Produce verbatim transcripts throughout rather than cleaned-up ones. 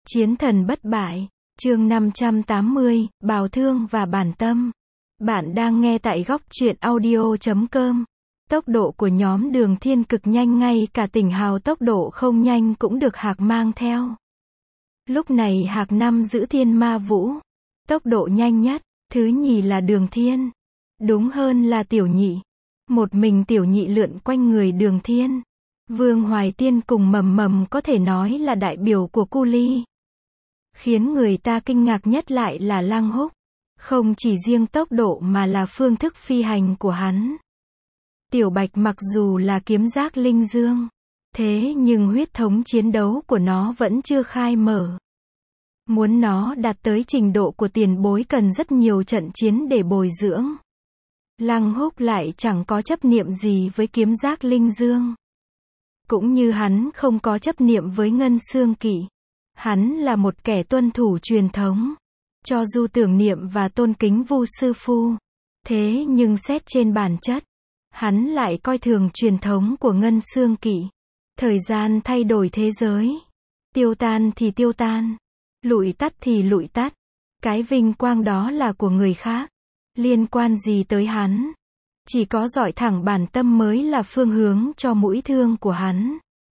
Chiến thần bất bại, chương năm trăm tám mươi, bào thương và bản tâm. Bạn đang nghe tại góc truyện audio chấm com. Tốc độ của nhóm Đường Thiên cực nhanh, ngay cả Tỉnh Hào tốc độ không nhanh cũng được Hạc mang theo. Lúc này Hạc năm giữ Thiên Ma Vũ. Tốc độ nhanh nhất, thứ nhì là Đường Thiên. Đúng hơn là Tiểu Nhị. Một mình Tiểu Nhị lượn quanh người Đường Thiên. Vương Hoài Tiên cùng Mầm Mầm có thể nói là đại biểu của Cu Ly. Khiến người ta kinh ngạc nhất lại là Lăng Húc. Không chỉ riêng tốc độ mà là phương thức phi hành của hắn. Tiểu Bạch mặc dù là kiếm giác linh dương, thế nhưng huyết thống chiến đấu của nó vẫn chưa khai mở. Muốn nó đạt tới trình độ của tiền bối cần rất nhiều trận chiến để bồi dưỡng. Lăng Húc lại chẳng có chấp niệm gì với kiếm giác linh dương. Cũng như hắn không có chấp niệm với ngân xương kỵ. Hắn là một kẻ tuân thủ truyền thống. Cho dù tưởng niệm và tôn kính Vu sư phu. Thế nhưng xét trên bản chất, hắn lại coi thường truyền thống của ngân xương kỵ. Thời gian thay đổi thế giới. Tiêu tan thì tiêu tan. Lụi tắt thì lụi tắt. Cái vinh quang đó là của người khác. Liên quan gì tới hắn? Chỉ có dọi thẳng bản tâm mới là phương hướng cho mũi thương của hắn.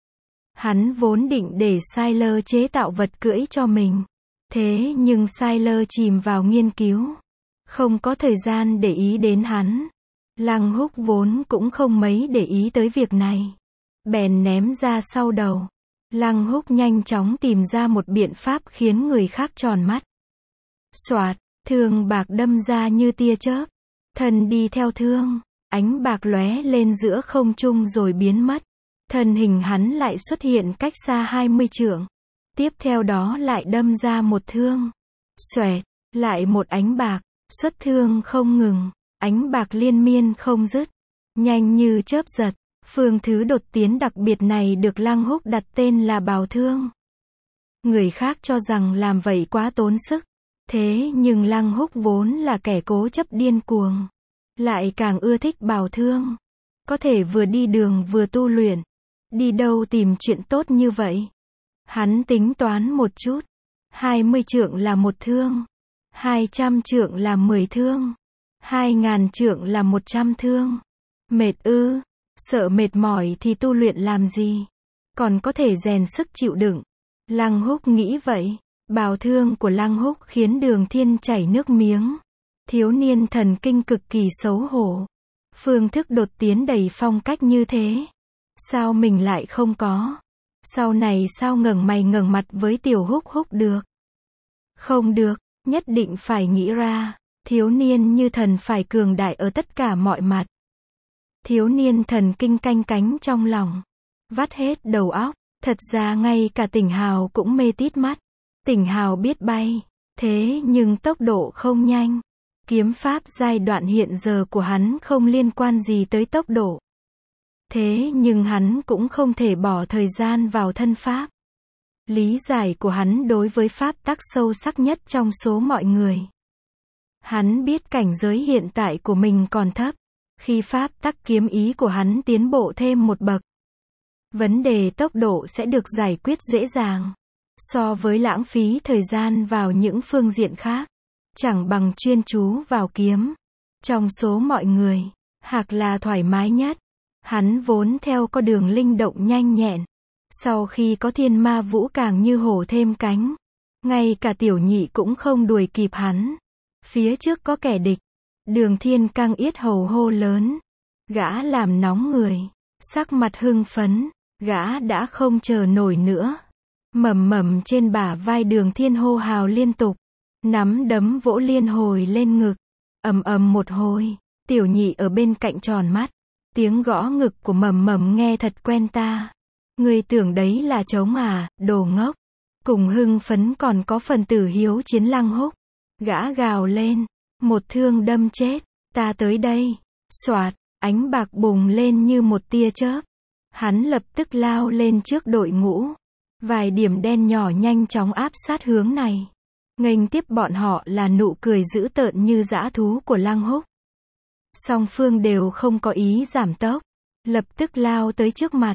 Hắn vốn định để Sylar chế tạo vật cưỡi cho mình. Thế nhưng Sylar chìm vào nghiên cứu. Không có thời gian để ý đến hắn. Lăng Húc vốn cũng không mấy để ý tới việc này. Bèn ném ra sau đầu. Lăng Húc nhanh chóng tìm ra một biện pháp khiến người khác tròn mắt. Xoạt, thương bạc đâm ra như tia chớp. Thân đi theo thương, ánh bạc lóe lên giữa không trung rồi biến mất. Thân hình hắn lại xuất hiện cách xa hai mươi trượng. Tiếp theo đó lại đâm ra một thương. Xoẹt, lại một ánh bạc, xuất thương không ngừng, ánh bạc liên miên không dứt. Nhanh như chớp giật, phương thứ đột tiến đặc biệt này được Lăng Húc đặt tên là bào thương. Người khác cho rằng làm vậy quá tốn sức. Thế nhưng Lăng Húc vốn là kẻ cố chấp điên cuồng. Lại càng ưa thích bào thương. Có thể vừa đi đường vừa tu luyện. Đi đâu tìm chuyện tốt như vậy? Hắn tính toán một chút. hai mươi trượng là một thương. hai trăm trượng là mười thương. hai ngàn trượng là một trăm thương. Mệt ư? Sợ mệt mỏi thì tu luyện làm gì? Còn có thể rèn sức chịu đựng. Lăng Húc nghĩ vậy. Bào thương của Lăng Húc khiến Đường Thiên chảy nước miếng. Thiếu niên thần kinh cực kỳ xấu hổ. Phương thức đột tiến đầy phong cách như thế. Sao mình lại không có? Sau này sao ngẩng mày ngẩng mặt với Tiểu Húc Húc được? Không được, nhất định phải nghĩ ra. Thiếu niên như thần phải cường đại ở tất cả mọi mặt. Thiếu niên thần kinh canh cánh trong lòng. Vắt hết đầu óc. Thật ra ngay cả Tỉnh Hào cũng mê tít mắt. Tỉnh Hào biết bay. Thế nhưng tốc độ không nhanh. Kiếm pháp giai đoạn hiện giờ của hắn không liên quan gì tới tốc độ. Thế nhưng hắn cũng không thể bỏ thời gian vào thân pháp. Lý giải của hắn đối với pháp tắc sâu sắc nhất trong số mọi người. Hắn biết cảnh giới hiện tại của mình còn thấp. Khi pháp tắc kiếm ý của hắn tiến bộ thêm một bậc, vấn đề tốc độ sẽ được giải quyết dễ dàng. So với lãng phí thời gian vào những phương diện khác, chẳng bằng chuyên chú vào kiếm. Trong số mọi người, Hạc là thoải mái nhất. Hắn vốn theo con đường linh động nhanh nhẹn. Sau khi có Thiên Ma Vũ càng như hổ thêm cánh. Ngay cả Tiểu Nhị cũng không đuổi kịp hắn. Phía trước có kẻ địch. Đường Thiên căng yết hầu hô lớn. Gã làm nóng người. Sắc mặt hưng phấn. Gã đã không chờ nổi nữa. Mầm Mầm trên bả vai Đường Thiên hô hào liên tục. Nắm đấm vỗ liên hồi lên ngực. Ầm ầm một hồi. Tiểu Nhị ở bên cạnh tròn mắt. Tiếng gõ ngực của Mầm Mầm nghe thật quen ta. Ngươi tưởng đấy là trống à, đồ ngốc. Cùng hưng phấn còn có phần tử hiếu chiến Lăng Húc. Gã gào lên. Một thương đâm chết. Ta tới đây. Xoạt, ánh bạc bùng lên như một tia chớp. Hắn lập tức lao lên trước đội ngũ. Vài điểm đen nhỏ nhanh chóng áp sát hướng này. Nghênh tiếp bọn họ là nụ cười dữ tợn như dã thú của Lăng Húc. Song phương đều không có ý giảm tốc. Lập tức lao tới trước mặt.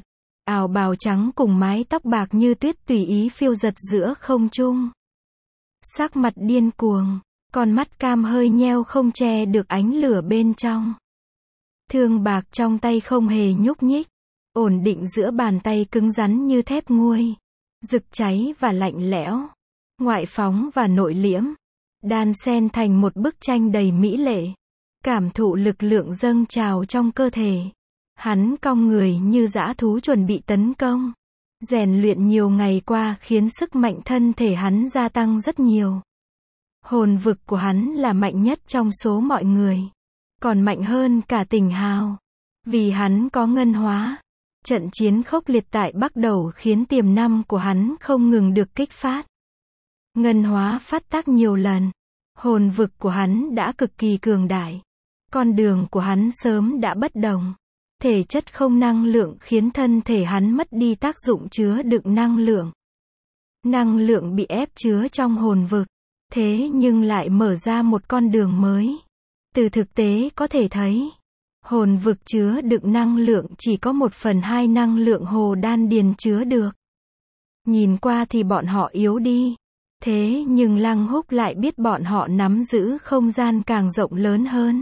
Áo bào trắng cùng mái tóc bạc như tuyết tùy ý phiêu giật giữa không trung. Sắc mặt điên cuồng, con mắt cam hơi nheo không che được ánh lửa bên trong. Thương bạc trong tay không hề nhúc nhích, ổn định giữa bàn tay cứng rắn như thép nguôi, rực cháy và lạnh lẽo, ngoại phóng và nội liễm, đan xen thành một bức tranh đầy mỹ lệ. Cảm thụ lực lượng dâng trào trong cơ thể. Hắn cong người như dã thú chuẩn bị tấn công. Rèn luyện nhiều ngày qua khiến sức mạnh thân thể hắn gia tăng rất nhiều. Hồn vực của hắn là mạnh nhất trong số mọi người. Còn mạnh hơn cả Tỉnh Hào. Vì hắn có ngân hóa. Trận chiến khốc liệt tại Bắc Đầu khiến tiềm năng của hắn không ngừng được kích phát. Ngân hóa phát tác nhiều lần. Hồn vực của hắn đã cực kỳ cường đại. Con đường của hắn sớm đã bất đồng. Thể chất không năng lượng khiến thân thể hắn mất đi tác dụng chứa đựng năng lượng. Năng lượng bị ép chứa trong hồn vực. Thế nhưng lại mở ra một con đường mới. Từ thực tế có thể thấy, hồn vực chứa đựng năng lượng chỉ có một phần hai năng lượng hồ đan điền chứa được. Nhìn qua thì bọn họ yếu đi. Thế nhưng Lăng Húc lại biết bọn họ nắm giữ không gian càng rộng lớn hơn.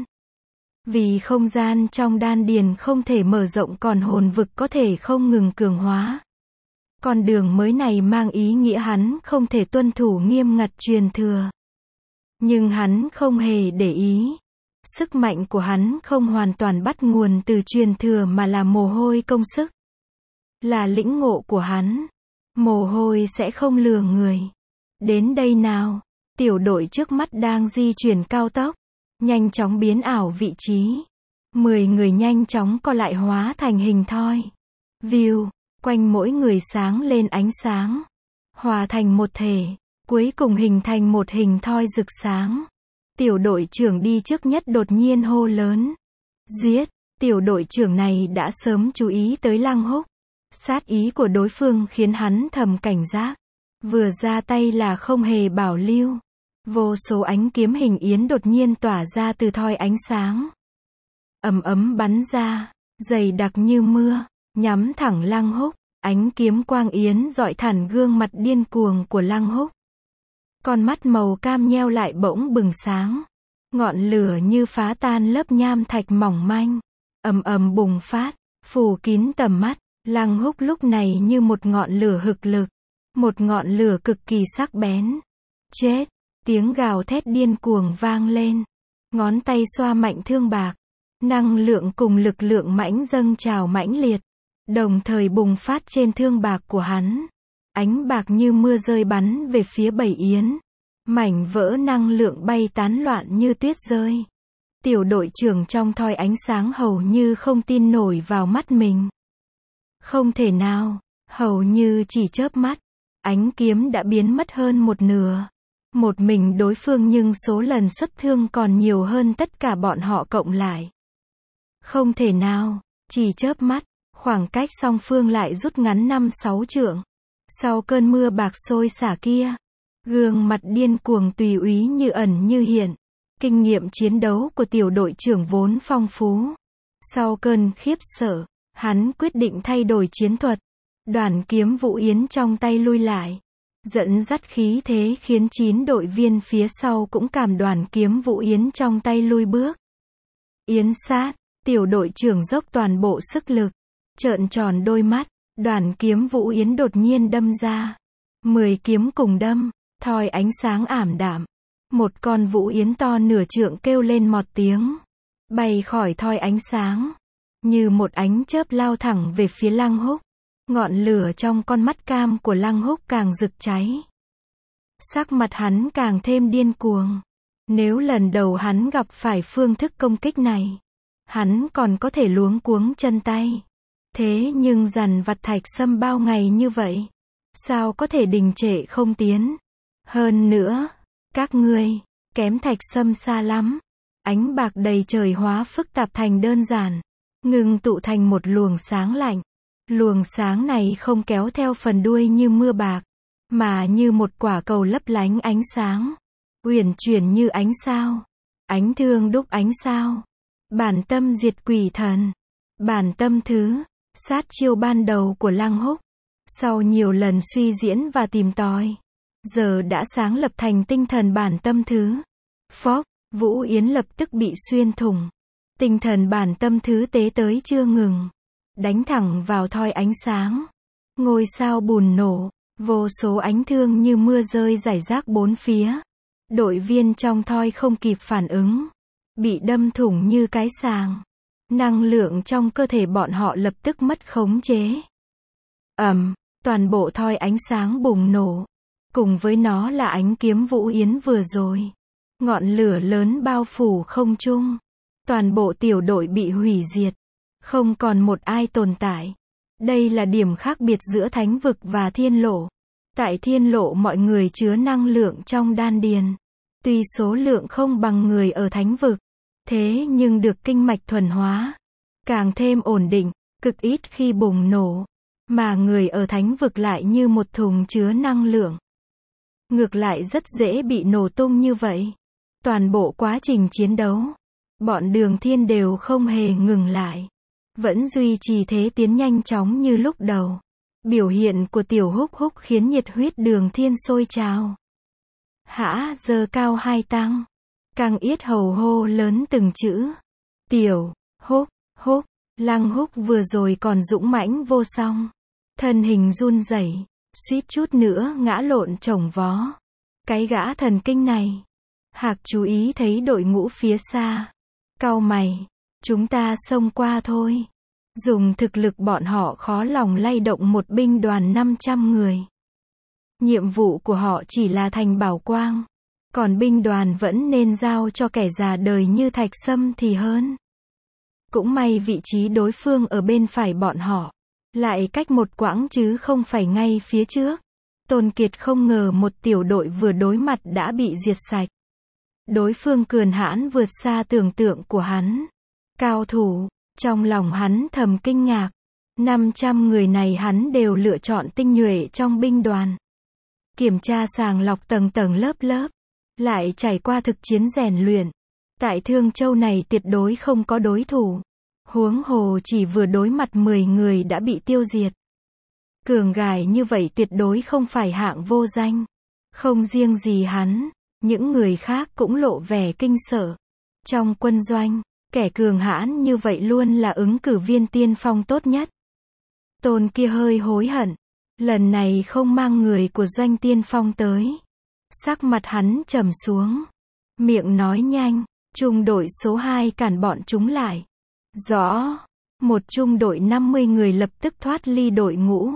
Vì không gian trong đan điền không thể mở rộng còn hồn vực có thể không ngừng cường hóa. Con đường mới này mang ý nghĩa hắn không thể tuân thủ nghiêm ngặt truyền thừa. Nhưng hắn không hề để ý. Sức mạnh của hắn không hoàn toàn bắt nguồn từ truyền thừa mà là mồ hôi công sức. Là lĩnh ngộ của hắn. Mồ hôi sẽ không lừa người. Đến đây nào. Tiểu đội trước mắt đang di chuyển cao tốc. Nhanh chóng biến ảo vị trí. Mười người nhanh chóng co lại hóa thành hình thoi. View. Quanh mỗi người sáng lên ánh sáng. Hòa thành một thể. Cuối cùng hình thành một hình thoi rực sáng. Tiểu đội trưởng đi trước nhất đột nhiên hô lớn. Giết. Tiểu đội trưởng này đã sớm chú ý tới Lăng Húc. Sát ý của đối phương khiến hắn thầm cảnh giác. Vừa ra tay là không hề bảo lưu. Vô số ánh kiếm hình yến đột nhiên tỏa ra từ thoi ánh sáng. Ầm ấm bắn ra, dày đặc như mưa, nhắm thẳng Lăng Húc. Ánh kiếm quang yến rọi thẳng gương mặt điên cuồng của Lăng Húc. Con mắt màu cam nheo lại bỗng bừng sáng. Ngọn lửa như phá tan lớp nham thạch mỏng manh. Ầm ầm bùng phát, phủ kín tầm mắt. Lăng Húc lúc này như một ngọn lửa hực lực. Một ngọn lửa cực kỳ sắc bén. Chết! Tiếng gào thét điên cuồng vang lên. Ngón tay xoa mạnh thương bạc. Năng lượng cùng lực lượng mãnh dâng trào mãnh liệt. Đồng thời bùng phát trên thương bạc của hắn. Ánh bạc như mưa rơi bắn về phía bầy yến. Mảnh vỡ năng lượng bay tán loạn như tuyết rơi. Tiểu đội trưởng trong thoi ánh sáng hầu như không tin nổi vào mắt mình. Không thể nào, hầu như chỉ chớp mắt. Ánh kiếm đã biến mất hơn một nửa. Một mình đối phương nhưng số lần xuất thương còn nhiều hơn tất cả bọn họ cộng lại. Không thể nào, chỉ chớp mắt, khoảng cách song phương lại rút ngắn năm sáu trượng. Sau cơn mưa bạc xôi xả kia, gương mặt điên cuồng tùy úy như ẩn như hiện. Kinh nghiệm chiến đấu của tiểu đội trưởng vốn phong phú. Sau cơn khiếp sợ, hắn quyết định thay đổi chiến thuật. Đoàn kiếm Vũ Yến trong tay lui lại. Dẫn dắt khí thế khiến chín đội viên phía sau cũng cảm đoàn kiếm Vũ Yến trong tay lui bước. Yến sát, tiểu đội trưởng dốc toàn bộ sức lực. Trợn tròn đôi mắt, đoàn kiếm Vũ Yến đột nhiên đâm ra. Mười kiếm cùng đâm, thoi ánh sáng ảm đạm. Một con Vũ Yến to nửa trượng kêu lên một tiếng. Bay khỏi thoi ánh sáng. Như một ánh chớp lao thẳng về phía Lăng Húc. Ngọn lửa trong con mắt cam của Lăng Húc càng rực cháy. Sắc mặt hắn càng thêm điên cuồng. Nếu lần đầu hắn gặp phải phương thức công kích này, hắn còn có thể luống cuống chân tay. Thế nhưng dằn vặt Thạch Sâm bao ngày như vậy, sao có thể đình trệ không tiến? Hơn nữa, các ngươi, kém Thạch Sâm xa lắm. Ánh bạc đầy trời hóa phức tạp thành đơn giản, ngừng tụ thành một luồng sáng lạnh. Luồng sáng này không kéo theo phần đuôi như mưa bạc, mà như một quả cầu lấp lánh ánh sáng, uyển chuyển như ánh sao. Ánh thương đúc ánh sao. Bản tâm diệt quỷ thần. Bản tâm thứ. Sát chiêu ban đầu của Lăng Húc, sau nhiều lần suy diễn và tìm tòi, giờ đã sáng lập thành tinh thần bản tâm thứ. Phốc, Vũ Yến lập tức bị xuyên thủng. Tinh thần bản tâm thứ tế tới chưa ngừng, đánh thẳng vào thoi ánh sáng. Ngôi sao bùn nổ, vô số ánh thương như mưa rơi rải rác bốn phía. Đội viên trong thoi không kịp phản ứng, bị đâm thủng như cái sàng. Năng lượng trong cơ thể bọn họ lập tức mất khống chế. Ầm, toàn bộ thoi ánh sáng bùng nổ. Cùng với nó là ánh kiếm Vũ Yến vừa rồi. Ngọn lửa lớn bao phủ không trung. Toàn bộ tiểu đội bị hủy diệt. Không còn một ai tồn tại. Đây là điểm khác biệt giữa thánh vực và thiên lộ. Tại thiên lộ mọi người chứa năng lượng trong đan điền. Tuy số lượng không bằng người ở thánh vực, thế nhưng được kinh mạch thuần hóa, càng thêm ổn định, cực ít khi bùng nổ. Mà người ở thánh vực lại như một thùng chứa năng lượng. Ngược lại rất dễ bị nổ tung như vậy. Toàn bộ quá trình chiến đấu, bọn Đường Thiên đều không hề ngừng lại. Vẫn duy trì thế tiến nhanh chóng như lúc đầu. Biểu hiện của Tiểu Húc Húc khiến nhiệt huyết Đường Thiên sôi trào. Hã giơ cao hai tăng. Căng yết hầu hô lớn từng chữ. Tiểu Húc Húc. Lăng Húc vừa rồi còn dũng mãnh vô song. Thân hình run rẩy, suýt chút nữa ngã lộn chồng vó. Cái gã thần kinh này. Hạc chú ý thấy đội ngũ phía xa. Cau mày. Chúng ta xông qua thôi. Dùng thực lực bọn họ khó lòng lay động một binh đoàn năm trăm người. Nhiệm vụ của họ chỉ là thành bảo quang. Còn binh đoàn vẫn nên giao cho kẻ già đời như Thạch Sâm thì hơn. Cũng may vị trí đối phương ở bên phải bọn họ. Lại cách một quãng chứ không phải ngay phía trước. Tôn Kiệt không ngờ một tiểu đội vừa đối mặt đã bị diệt sạch. Đối phương cường hãn vượt xa tưởng tượng của hắn. Cao thủ, trong lòng hắn thầm kinh ngạc. năm trăm người này hắn đều lựa chọn tinh nhuệ trong binh đoàn. Kiểm tra sàng lọc tầng tầng lớp lớp. Lại trải qua thực chiến rèn luyện. Tại Thương Châu này tuyệt đối không có đối thủ. Huống hồ chỉ vừa đối mặt mười người đã bị tiêu diệt. Cường gài như vậy tuyệt đối không phải hạng vô danh. Không riêng gì hắn, những người khác cũng lộ vẻ kinh sợ. Trong quân doanh, kẻ cường hãn như vậy luôn là ứng cử viên tiên phong tốt nhất. Tôn kia hơi hối hận. Lần này không mang người của doanh tiên phong tới. Sắc mặt hắn trầm xuống. Miệng nói nhanh. Trung đội số hai cản bọn chúng lại. Rõ. Một trung đội năm mươi người lập tức thoát ly đội ngũ.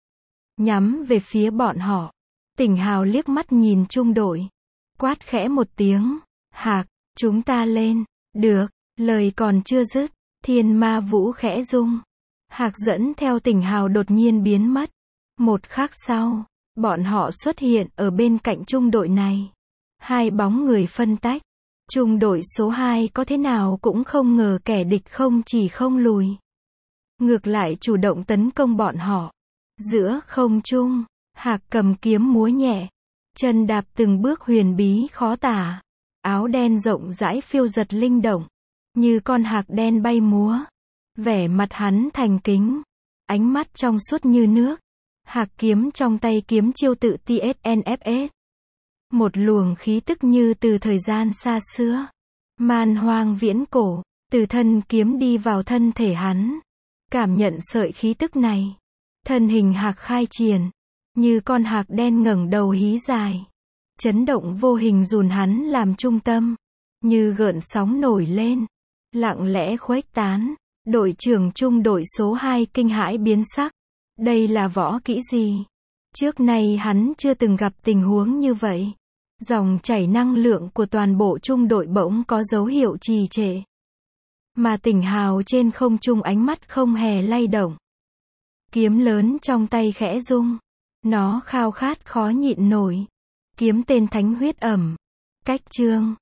Nhắm về phía bọn họ. Tỉnh Hào liếc mắt nhìn trung đội. Quát khẽ một tiếng. Hạc, chúng ta lên. Được. Lời còn chưa dứt. Thiên Ma Vũ khẽ rung. Hạc dẫn theo Tỉnh Hào đột nhiên biến mất. Một khắc sau, bọn họ xuất hiện ở bên cạnh trung đội này. Hai bóng người phân tách. Trung đội số hai có thế nào cũng không ngờ kẻ địch không chỉ không lùi. Ngược lại chủ động tấn công bọn họ. Giữa không trung, Hạc cầm kiếm múa nhẹ. Chân đạp từng bước huyền bí khó tả. Áo đen rộng rãi phiêu giật linh động. Như con hạc đen bay múa. Vẻ mặt hắn thành kính. Ánh mắt trong suốt như nước. Hạc kiếm trong tay kiếm chiêu tự tê ét en ép ét. Một luồng khí tức như từ thời gian xa xưa. Man hoang viễn cổ. Từ thân kiếm đi vào thân thể hắn. Cảm nhận sợi khí tức này. Thân hình Hạc khai triển. Như con hạc đen ngẩng đầu hí dài. Chấn động vô hình dùn hắn làm trung tâm. Như gợn sóng nổi lên. Lặng lẽ khuếch tán. Đội trưởng trung đội số hai kinh hãi biến sắc. Đây là võ kỹ gì? Trước nay hắn chưa từng gặp tình huống như vậy. Dòng chảy năng lượng của toàn bộ trung đội bỗng có dấu hiệu trì trệ. Mà Tỉnh Hào trên không trung ánh mắt không hề lay động. Kiếm lớn trong tay khẽ rung. Nó khao khát khó nhịn nổi. Kiếm tên thánh huyết ẩm. Cách chương.